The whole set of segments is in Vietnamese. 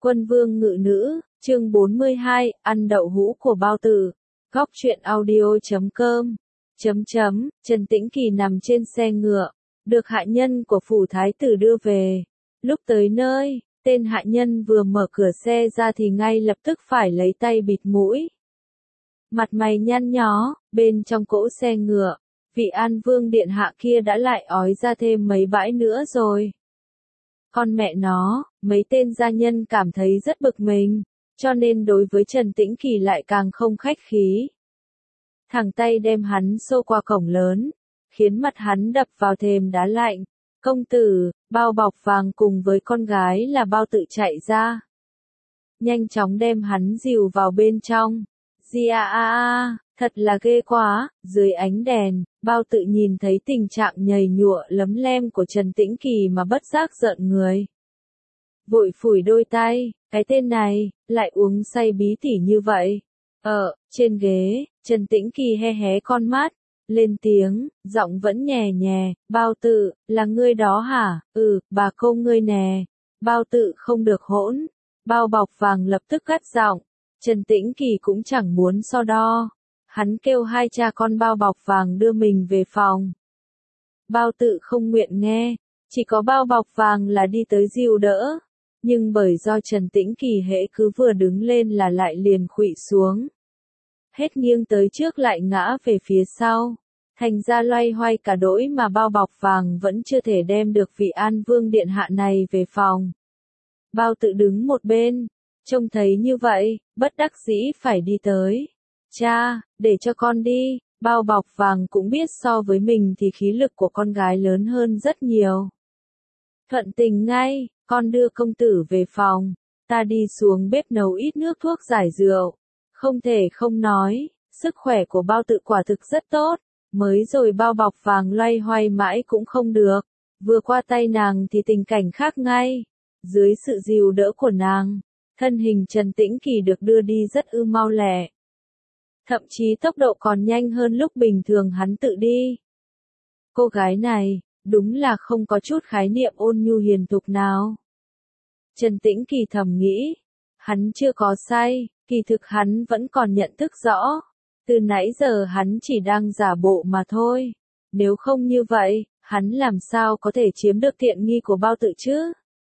Quân vương ngự nữ, chương 42, ăn đậu hũ của bao tử. Góc truyện audio.com. Trần Tĩnh Kỳ nằm trên xe ngựa, được hạ nhân của phủ thái tử đưa về. Lúc tới nơi, tên hạ nhân vừa mở cửa xe ra thì ngay lập tức phải lấy tay bịt mũi. Mặt mày nhăn nhó, bên trong cỗ xe ngựa, vị An Vương điện hạ kia đã lại ói ra thêm mấy bãi nữa rồi. Con mẹ nó, mấy tên gia nhân cảm thấy rất bực mình, cho nên đối với Trần Tĩnh Kỳ lại càng không khách khí. Thẳng tay đem hắn xô qua cổng lớn, khiến mặt hắn đập vào thềm đá lạnh. Công tử, bao bọc vàng cùng với con gái là bao tự chạy ra. Nhanh chóng đem hắn dìu vào bên trong. Thật là ghê quá, dưới ánh đèn, bao tự nhìn thấy tình trạng nhầy nhụa lấm lem của Trần Tĩnh Kỳ mà bất giác giận người. Vội phủi đôi tay, cái tên này, lại uống say bí tỉ như vậy. Trên ghế, Trần Tĩnh Kỳ hé hé con mắt, lên tiếng, giọng vẫn nhè nhẹ, bao tự, là ngươi đó hả? Bà cô ngươi nè. Bao tự không được hỗn. Bao bọc vàng lập tức gắt giọng. Trần Tĩnh Kỳ cũng chẳng muốn so đo. Hắn kêu hai cha con bao bọc vàng đưa mình về phòng. Bao tự không nguyện nghe, chỉ có bao bọc vàng là đi tới dìu đỡ. Nhưng bởi do Trần Tĩnh Kỳ hễ cứ vừa đứng lên là lại liền khuỵu xuống. Hết nghiêng tới trước lại ngã về phía sau. Thành ra loay hoay cả đỗi mà bao bọc vàng vẫn chưa thể đem được vị An Vương điện hạ này về phòng. Bao tự đứng một bên, trông thấy như vậy, bất đắc dĩ phải đi tới. Cha, để cho con đi. Bao bọc vàng cũng biết so với mình thì khí lực của con gái lớn hơn rất nhiều. Thuận tình ngay, con đưa công tử về phòng, ta đi xuống bếp nấu ít nước thuốc giải rượu. Không thể không nói, sức khỏe của bao tự quả thực rất tốt, mới rồi bao bọc vàng loay hoay mãi cũng không được. Vừa qua tay nàng thì tình cảnh khác ngay. Dưới sự dìu đỡ của nàng, thân hình Trần Tĩnh Kỳ được đưa đi rất mau lẹ. Thậm chí tốc độ còn nhanh hơn lúc bình thường hắn tự đi. Cô gái này, đúng là không có chút khái niệm ôn nhu hiền thục nào. Trần Tĩnh Kỳ thầm nghĩ, hắn chưa có say, kỳ thực hắn vẫn còn nhận thức rõ. Từ nãy giờ hắn chỉ đang giả bộ mà thôi. Nếu không như vậy, hắn làm sao có thể chiếm được tiện nghi của bao tự chứ?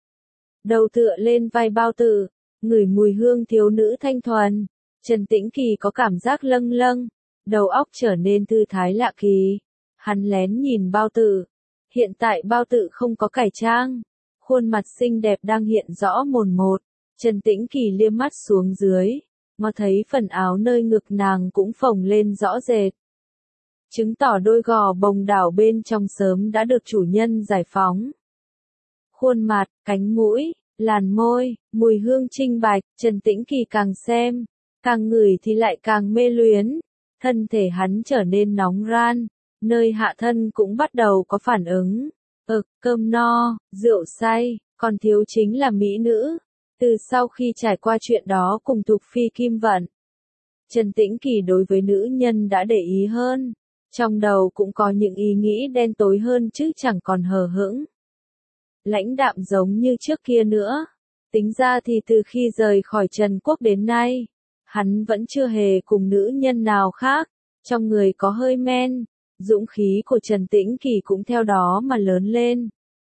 Đầu tựa lên vai bao tử, ngửi mùi hương thiếu nữ thanh thuần. Trần Tĩnh Kỳ có cảm giác lâng lâng, đầu óc trở nên thư thái lạ kỳ. Hắn lén nhìn bao tử. Hiện tại bao tử không có cải trang. Khuôn mặt xinh đẹp đang hiện rõ mồn một. Trần Tĩnh Kỳ liếc mắt xuống dưới, ngó thấy phần áo nơi ngực nàng cũng phồng lên rõ rệt. Chứng tỏ đôi gò bồng đảo bên trong sớm đã được chủ nhân giải phóng. Khuôn mặt, cánh mũi, làn môi, mùi hương trinh bạch, Trần Tĩnh Kỳ càng xem, càng ngửi thì lại càng mê luyến. Thân thể hắn trở nên nóng ran, nơi hạ thân cũng bắt đầu có phản ứng. Cơm no, rượu say, còn thiếu chính là mỹ nữ. Từ sau khi trải qua chuyện đó cùng Thục Phi Kim Vận, Trần Tĩnh Kỳ đối với nữ nhân đã để ý hơn. Trong đầu cũng có những ý nghĩ đen tối hơn chứ chẳng còn hờ hững. Lãnh đạm giống như trước kia nữa. Tính ra thì từ khi rời khỏi Trần Quốc đến nay, hắn vẫn chưa hề cùng nữ nhân nào khác. Trong người có hơi men, dũng khí của Trần Tĩnh Kỳ cũng theo đó mà lớn lên.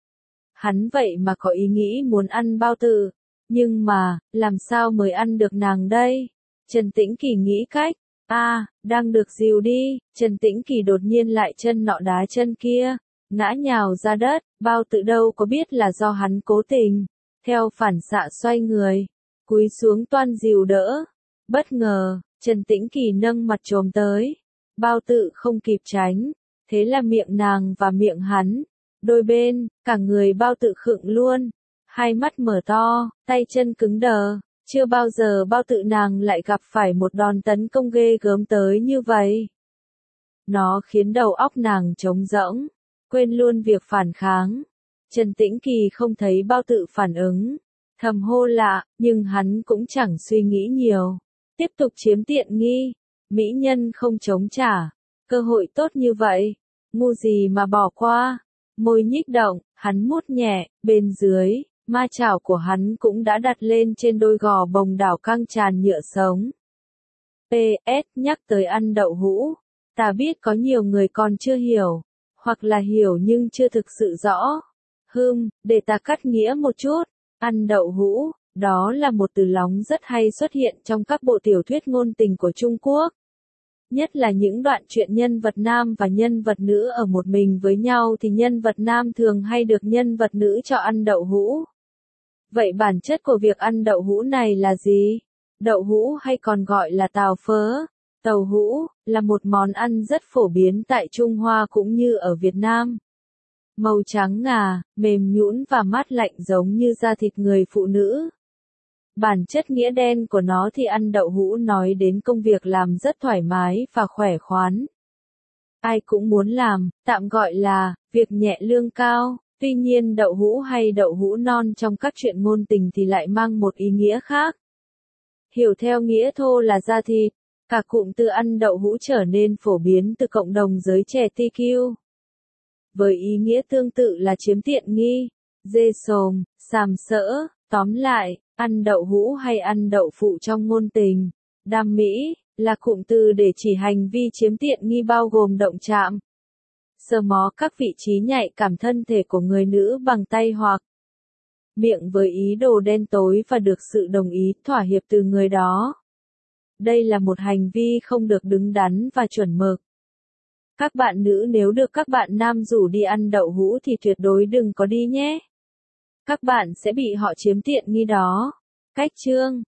Hắn vậy mà có ý nghĩ muốn ăn bao tử. Nhưng mà, làm sao mới ăn được nàng đây? Trần Tĩnh Kỳ nghĩ cách. Đang được dìu đi, Trần Tĩnh Kỳ đột nhiên lại chân nọ đá chân kia, ngã nhào ra đất, bao tự đâu có biết là do hắn cố tình. Theo phản xạ xoay người, cúi xuống toan dìu đỡ. Bất ngờ, Trần Tĩnh Kỳ nâng mặt chồm tới. Bao tự không kịp tránh, thế là miệng nàng và miệng hắn, đôi bên, cả người bao tự khựng luôn. Hai mắt mở to, tay chân cứng đờ, chưa bao giờ bao tự nàng lại gặp phải một đòn tấn công ghê gớm tới như vậy. Nó khiến đầu óc nàng trống rỗng, quên luôn việc phản kháng. Trần Tĩnh Kỳ không thấy bao tự phản ứng, thầm hô lạ, nhưng hắn cũng chẳng suy nghĩ nhiều. Tiếp tục chiếm tiện nghi, mỹ nhân không chống trả, cơ hội tốt như vậy, ngu gì mà bỏ qua. Môi nhích động, hắn mút nhẹ, bên dưới, Ma chảo của hắn cũng đã đặt lên trên đôi gò bồng đảo căng tràn nhựa sống. PS, nhắc tới ăn đậu hũ, ta biết có nhiều người còn chưa hiểu, hoặc là hiểu nhưng chưa thực sự rõ. Để ta cắt nghĩa một chút, ăn đậu hũ, đó là một từ lóng rất hay xuất hiện trong các bộ tiểu thuyết ngôn tình của Trung Quốc. Nhất là những đoạn truyện nhân vật nam và nhân vật nữ ở một mình với nhau thì nhân vật nam thường hay được nhân vật nữ cho ăn đậu hũ. Vậy bản chất của việc ăn đậu hũ này là gì? Đậu hũ hay còn gọi là tàu phớ, tàu hũ, là một món ăn rất phổ biến tại Trung Hoa cũng như ở Việt Nam. Màu trắng ngà, mềm nhũn và mát lạnh giống như da thịt người phụ nữ. Bản chất nghĩa đen của nó thì ăn đậu hũ nói đến công việc làm rất thoải mái và khỏe khoắn. Ai cũng muốn làm, tạm gọi là, việc nhẹ lương cao. Tuy nhiên đậu hũ hay đậu hũ non trong các truyện ngôn tình thì lại mang một ý nghĩa khác. Hiểu theo nghĩa thô là da thịt, cả cụm từ ăn đậu hũ trở nên phổ biến từ cộng đồng giới trẻ TQ. Với ý nghĩa tương tự là chiếm tiện nghi, dê sồm, sàm sỡ, tóm lại, ăn đậu hũ hay ăn đậu phụ trong ngôn tình, đam mỹ, là cụm từ để chỉ hành vi chiếm tiện nghi bao gồm động chạm, sờ mó các vị trí nhạy cảm thân thể của người nữ bằng tay hoặc miệng với ý đồ đen tối và được sự đồng ý, thỏa hiệp từ người đó. Đây là một hành vi không được đứng đắn và chuẩn mực. Các bạn nữ nếu được các bạn nam rủ đi ăn đậu hũ thì tuyệt đối đừng có đi nhé. Các bạn sẽ bị họ chiếm tiện nghi đó. Cách chương